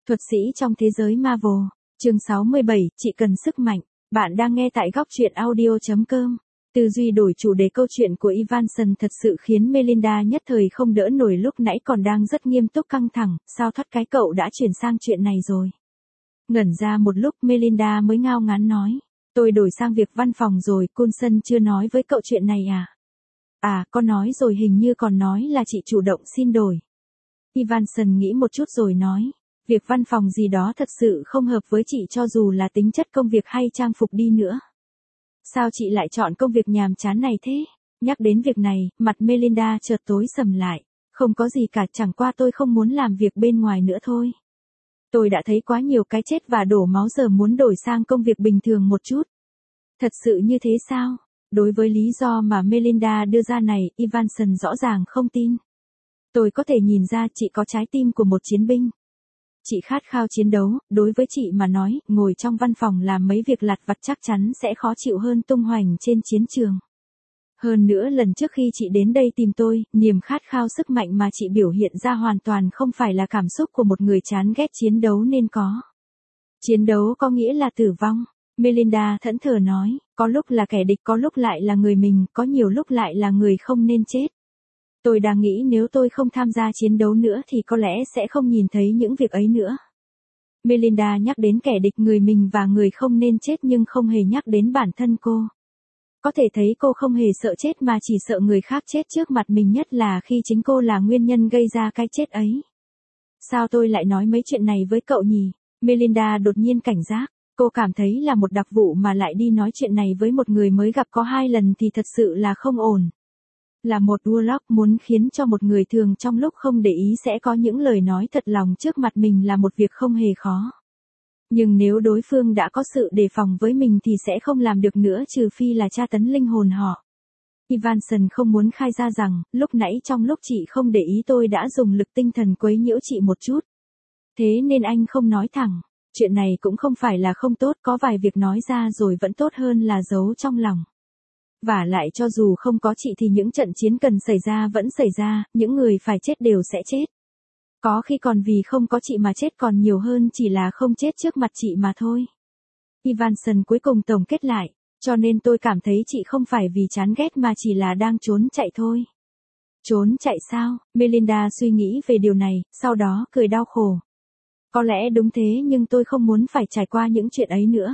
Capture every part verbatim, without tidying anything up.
Thuật sĩ trong thế giới Marvel, chương sáu mươi bảy, chị cần sức mạnh. Bạn đang nghe tại góc truyện audio chấm com. Tư duy đổi chủ đề câu chuyện của Evanson thật sự khiến Melinda nhất thời không đỡ nổi, lúc nãy còn đang rất nghiêm túc căng thẳng, sao thoát cái cậu đã chuyển sang chuyện này rồi. Ngẩn ra một lúc Melinda mới ngao ngán nói, tôi đổi sang việc văn phòng rồi, Coulson chưa nói với cậu chuyện này à? À, con nói rồi, hình như còn nói là chị chủ động xin đổi. Evanson nghĩ một chút rồi nói, việc văn phòng gì đó thật sự không hợp với chị cho dù là tính chất công việc hay trang phục đi nữa. Sao chị lại chọn công việc nhàm chán này thế? Nhắc đến việc này, mặt Melinda chợt tối sầm lại. Không có gì cả, chẳng qua tôi không muốn làm việc bên ngoài nữa thôi. Tôi đã thấy quá nhiều cái chết và đổ máu, giờ muốn đổi sang công việc bình thường một chút. Thật sự như thế sao? Đối với lý do mà Melinda đưa ra này, Evanson rõ ràng không tin. Tôi có thể nhìn ra chị có trái tim của một chiến binh. Chị khát khao chiến đấu, đối với chị mà nói, ngồi trong văn phòng làm mấy việc lặt vặt chắc chắn sẽ khó chịu hơn tung hoành trên chiến trường. Hơn nữa lần trước khi chị đến đây tìm tôi, niềm khát khao sức mạnh mà chị biểu hiện ra hoàn toàn không phải là cảm xúc của một người chán ghét chiến đấu nên có. Chiến đấu có nghĩa là tử vong. Melinda thẫn thờ nói, có lúc là kẻ địch, có lúc lại là người mình, có nhiều lúc lại là người không nên chết. Tôi đang nghĩ nếu tôi không tham gia chiến đấu nữa thì có lẽ sẽ không nhìn thấy những việc ấy nữa. Melinda nhắc đến kẻ địch, người mình và người không nên chết nhưng không hề nhắc đến bản thân cô. Có thể thấy cô không hề sợ chết mà chỉ sợ người khác chết trước mặt mình, nhất là khi chính cô là nguyên nhân gây ra cái chết ấy. Sao tôi lại nói mấy chuyện này với cậu nhỉ? Melinda đột nhiên cảnh giác. Cô cảm thấy là một đặc vụ mà lại đi nói chuyện này với một người mới gặp có hai lần thì thật sự là không ổn. Là một Warlock, muốn khiến cho một người thường trong lúc không để ý sẽ có những lời nói thật lòng trước mặt mình là một việc không hề khó. Nhưng nếu đối phương đã có sự đề phòng với mình thì sẽ không làm được nữa, trừ phi là tra tấn linh hồn họ. Evanson không muốn khai ra rằng, lúc nãy trong lúc chị không để ý tôi đã dùng lực tinh thần quấy nhiễu chị một chút. Thế nên anh không nói thẳng. Chuyện này cũng không phải là không tốt, có vài việc nói ra rồi vẫn tốt hơn là giấu trong lòng. Vả lại cho dù không có chị thì những trận chiến cần xảy ra vẫn xảy ra, những người phải chết đều sẽ chết. Có khi còn vì không có chị mà chết còn nhiều hơn chỉ là không chết trước mặt chị mà thôi. Evanson cuối cùng tổng kết lại, cho nên tôi cảm thấy chị không phải vì chán ghét mà chỉ là đang trốn chạy thôi. Trốn chạy sao? Melinda suy nghĩ về điều này, sau đó cười đau khổ. Có lẽ đúng thế, nhưng tôi không muốn phải trải qua những chuyện ấy nữa.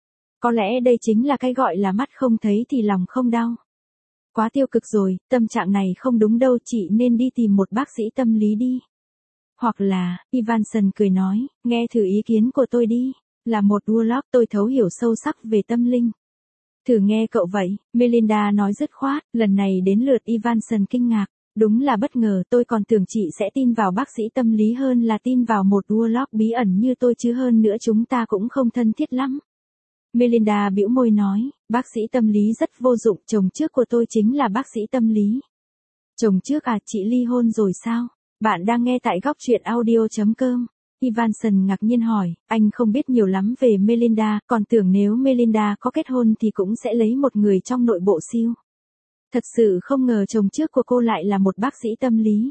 Có lẽ đây chính là cái gọi là mắt không thấy thì lòng không đau. Quá tiêu cực rồi, tâm trạng này không đúng đâu, chị nên đi tìm một bác sĩ tâm lý đi. Hoặc là, Evanson cười nói, nghe thử ý kiến của tôi đi. Là một Warlock, tôi thấu hiểu sâu sắc về tâm linh. Thử nghe cậu vậy, Melinda nói dứt khoát, lần này đến lượt Evanson kinh ngạc. Đúng là bất ngờ, tôi còn tưởng chị sẽ tin vào bác sĩ tâm lý hơn là tin vào một Warlock bí ẩn như tôi chứ, hơn nữa chúng ta cũng không thân thiết lắm. Melinda bĩu môi nói, bác sĩ tâm lý rất vô dụng, chồng trước của tôi chính là bác sĩ tâm lý. Chồng trước à, chị ly hôn rồi sao? Bạn đang nghe tại góc truyện audio chấm com. Evanson ngạc nhiên hỏi, anh không biết nhiều lắm về Melinda, còn tưởng nếu Melinda có kết hôn thì cũng sẽ lấy một người trong nội bộ siêu. Thật sự không ngờ chồng trước của cô lại là một bác sĩ tâm lý.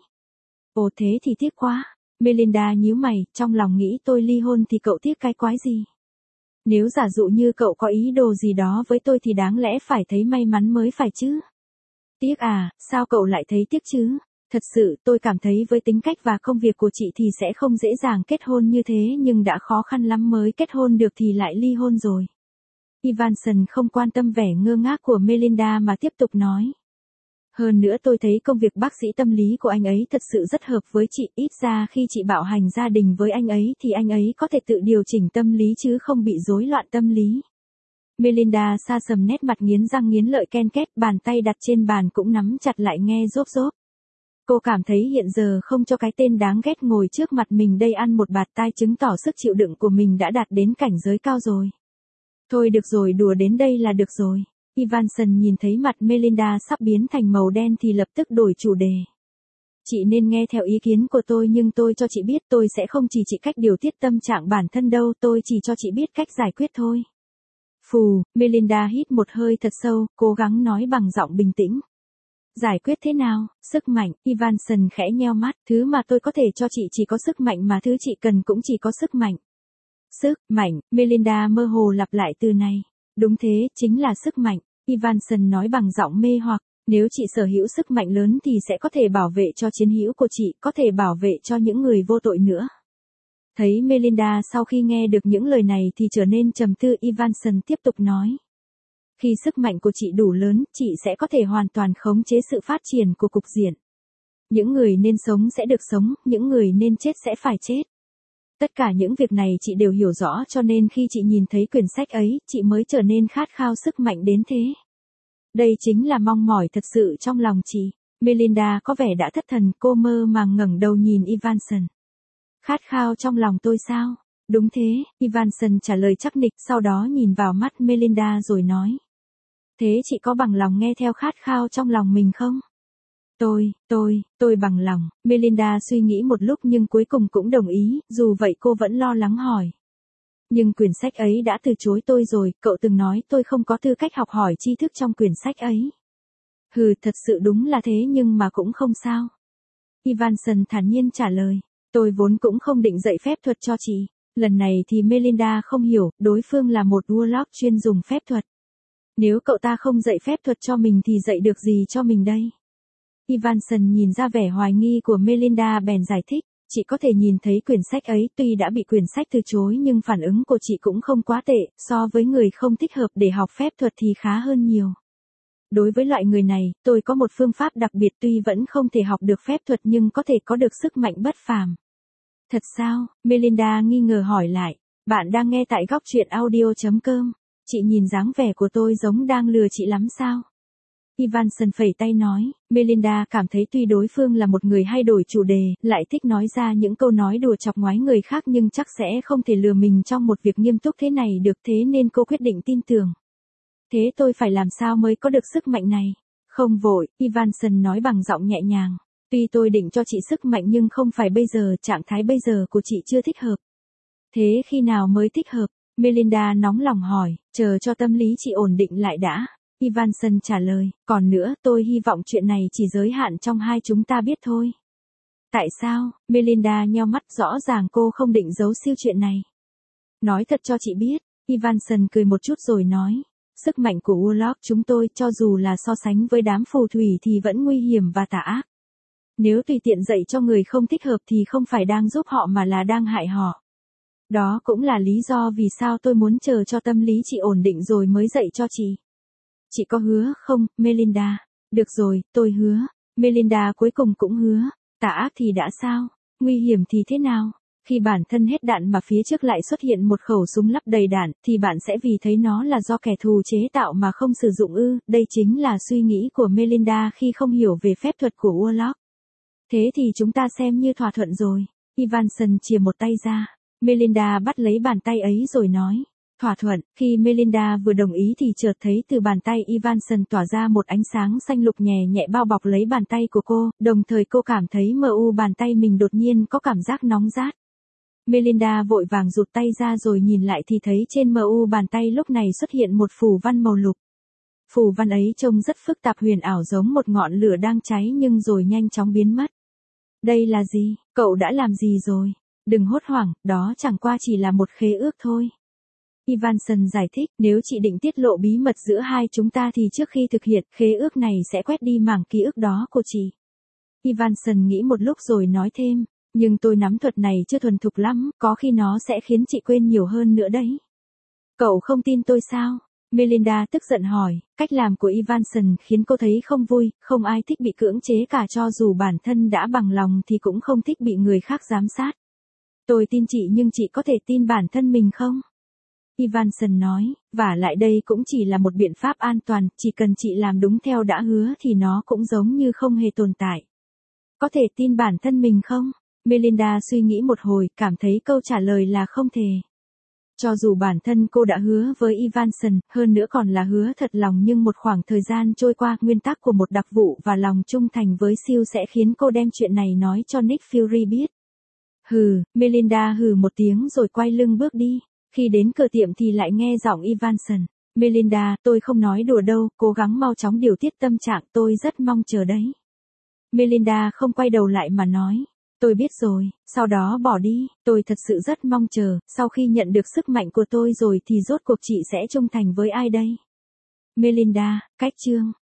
Ồ thế thì tiếc quá. Melinda nhíu mày, trong lòng nghĩ tôi ly hôn thì cậu tiếc cái quái gì? Nếu giả dụ như cậu có ý đồ gì đó với tôi thì đáng lẽ phải thấy may mắn mới phải chứ. Tiếc à, sao cậu lại thấy tiếc chứ? Thật sự tôi cảm thấy với tính cách và công việc của chị thì sẽ không dễ dàng kết hôn như thế, nhưng đã khó khăn lắm mới kết hôn được thì lại ly hôn rồi. Evanson không quan tâm vẻ ngơ ngác của Melinda mà tiếp tục nói. Hơn nữa tôi thấy công việc bác sĩ tâm lý của anh ấy thật sự rất hợp với chị, ít ra khi chị bạo hành gia đình với anh ấy thì anh ấy có thể tự điều chỉnh tâm lý chứ không bị rối loạn tâm lý. Melinda sa sầm nét mặt, nghiến răng nghiến lợi ken két, bàn tay đặt trên bàn cũng nắm chặt lại nghe rốp rốp. Cô cảm thấy hiện giờ không cho cái tên đáng ghét ngồi trước mặt mình đây ăn một bạt tai chứng tỏ sức chịu đựng của mình đã đạt đến cảnh giới cao rồi. Thôi được rồi, đùa đến đây là được rồi. Evanson nhìn thấy mặt Melinda sắp biến thành màu đen thì lập tức đổi chủ đề. Chị nên nghe theo ý kiến của tôi, nhưng tôi cho chị biết tôi sẽ không chỉ chị cách điều tiết tâm trạng bản thân đâu, tôi chỉ cho chị biết cách giải quyết thôi. Phù, Melinda hít một hơi thật sâu, cố gắng nói bằng giọng bình tĩnh. Giải quyết thế nào? Sức mạnh, Evanson khẽ nheo mắt, thứ mà tôi có thể cho chị chỉ có sức mạnh mà thứ chị cần cũng chỉ có sức mạnh. Sức mạnh, Melinda mơ hồ lặp lại từ này. Đúng thế, chính là sức mạnh, Evanson nói bằng giọng mê hoặc. Nếu chị sở hữu sức mạnh lớn thì sẽ có thể bảo vệ cho chiến hữu của chị, có thể bảo vệ cho những người vô tội nữa. Thấy Melinda sau khi nghe được những lời này thì trở nên trầm tư, Evanson tiếp tục nói. Khi sức mạnh của chị đủ lớn, chị sẽ có thể hoàn toàn khống chế sự phát triển của cục diện. Những người nên sống sẽ được sống, những người nên chết sẽ phải chết. Tất cả những việc này chị đều hiểu rõ, cho nên khi chị nhìn thấy quyển sách ấy, chị mới trở nên khát khao sức mạnh đến thế. Đây chính là mong mỏi thật sự trong lòng chị. Melinda có vẻ đã thất thần, cô mơ màng ngẩng đầu nhìn Evanson. Khát khao trong lòng tôi sao? Đúng thế, Evanson trả lời chắc nịch, sau đó nhìn vào mắt Melinda rồi nói. Thế chị có bằng lòng nghe theo khát khao trong lòng mình không? Tôi, tôi, tôi bằng lòng, Melinda suy nghĩ một lúc nhưng cuối cùng cũng đồng ý, dù vậy cô vẫn lo lắng hỏi. Nhưng quyển sách ấy đã từ chối tôi rồi, cậu từng nói tôi không có tư cách học hỏi tri thức trong quyển sách ấy. Hừ, thật sự đúng là thế nhưng mà cũng không sao. Evanson thản nhiên trả lời, tôi vốn cũng không định dạy phép thuật cho chị. Lần này thì Melinda không hiểu, đối phương là một warlock chuyên dùng phép thuật. Nếu cậu ta không dạy phép thuật cho mình thì dạy được gì cho mình đây? Evanson nhìn ra vẻ hoài nghi của Melinda bèn giải thích, chị có thể nhìn thấy quyển sách ấy, tuy đã bị quyển sách từ chối nhưng phản ứng của chị cũng không quá tệ, so với người không thích hợp để học phép thuật thì khá hơn nhiều. Đối với loại người này, tôi có một phương pháp đặc biệt, tuy vẫn không thể học được phép thuật nhưng có thể có được sức mạnh bất phàm. Thật sao? Melinda nghi ngờ hỏi lại. Bạn đang nghe tại góc truyện audio chấm com. Chị nhìn dáng vẻ của tôi giống đang lừa chị lắm sao? Evanson phẩy tay nói, Melinda cảm thấy tuy đối phương là một người hay đổi chủ đề, lại thích nói ra những câu nói đùa chọc ngoáy người khác nhưng chắc sẽ không thể lừa mình trong một việc nghiêm túc thế này được, thế nên cô quyết định tin tưởng. Thế tôi phải làm sao mới có được sức mạnh này? Không vội, Evanson nói bằng giọng nhẹ nhàng. Tuy tôi định cho chị sức mạnh nhưng không phải bây giờ, trạng thái bây giờ của chị chưa thích hợp. Thế khi nào mới thích hợp? Melinda nóng lòng hỏi, chờ cho tâm lý chị ổn định lại đã. Evanson trả lời, còn nữa, tôi hy vọng chuyện này chỉ giới hạn trong hai chúng ta biết thôi. Tại sao? Melinda nheo mắt, rõ ràng cô không định giấu siêu chuyện này. Nói thật cho chị biết, Evanson cười một chút rồi nói, sức mạnh của warlock chúng tôi cho dù là so sánh với đám phù thủy thì vẫn nguy hiểm và tà ác. Nếu tùy tiện dạy cho người không thích hợp thì không phải đang giúp họ mà là đang hại họ. Đó cũng là lý do vì sao tôi muốn chờ cho tâm lý chị ổn định rồi mới dạy cho chị. Chị có hứa không, Melinda? Được rồi, tôi hứa. Melinda cuối cùng cũng hứa. Tà ác thì đã sao? Nguy hiểm thì thế nào? Khi bản thân hết đạn mà phía trước lại xuất hiện một khẩu súng lắp đầy đạn, thì bạn sẽ vì thấy nó là do kẻ thù chế tạo mà không sử dụng ư? Đây chính là suy nghĩ của Melinda khi không hiểu về phép thuật của warlock. Thế thì chúng ta xem như thỏa thuận rồi. Evanson chìa một tay ra. Melinda bắt lấy bàn tay ấy rồi nói. Thỏa thuận. Khi Melinda vừa đồng ý thì chợt thấy từ bàn tay Evanson tỏa ra một ánh sáng xanh lục nhẹ nhẹ bao bọc lấy bàn tay của cô, đồng thời cô cảm thấy mờ u bàn tay mình đột nhiên có cảm giác nóng rát. Melinda vội vàng rụt tay ra rồi nhìn lại thì thấy trên mờ u bàn tay lúc này xuất hiện một phù văn màu lục. Phù văn ấy trông rất phức tạp huyền ảo giống một ngọn lửa đang cháy nhưng rồi nhanh chóng biến mất. Đây là gì? Cậu đã làm gì rồi? Đừng hốt hoảng, đó chẳng qua chỉ là một khế ước thôi. Evanson giải thích, nếu chị định tiết lộ bí mật giữa hai chúng ta thì trước khi thực hiện, khế ước này sẽ quét đi mảng ký ức đó của chị. Evanson nghĩ một lúc rồi nói thêm, nhưng tôi nắm thuật này chưa thuần thục lắm, có khi nó sẽ khiến chị quên nhiều hơn nữa đấy. Cậu không tin tôi sao? Melinda tức giận hỏi, cách làm của Evanson khiến cô thấy không vui, không ai thích bị cưỡng chế cả, cho dù bản thân đã bằng lòng thì cũng không thích bị người khác giám sát. Tôi tin chị nhưng chị có thể tin bản thân mình không? Evanson nói, và lại đây cũng chỉ là một biện pháp an toàn, chỉ cần chị làm đúng theo đã hứa thì nó cũng giống như không hề tồn tại. Có thể tin bản thân mình không? Melinda suy nghĩ một hồi, cảm thấy câu trả lời là không thể. Cho dù bản thân cô đã hứa với Evanson, hơn nữa còn là hứa thật lòng, nhưng một khoảng thời gian trôi qua, nguyên tắc của một đặc vụ và lòng trung thành với siêu sẽ khiến cô đem chuyện này nói cho Nick Fury biết. Hừ, Melinda hừ một tiếng rồi quay lưng bước đi. Khi đến cửa tiệm thì lại nghe giọng Evanson. Melinda, tôi không nói đùa đâu, cố gắng mau chóng điều tiết tâm trạng, tôi rất mong chờ đấy. Melinda không quay đầu lại mà nói. Tôi biết rồi, sau đó bỏ đi, tôi thật sự rất mong chờ, sau khi nhận được sức mạnh của tôi rồi thì rốt cuộc chị sẽ trung thành với ai đây? Melinda, cách chương.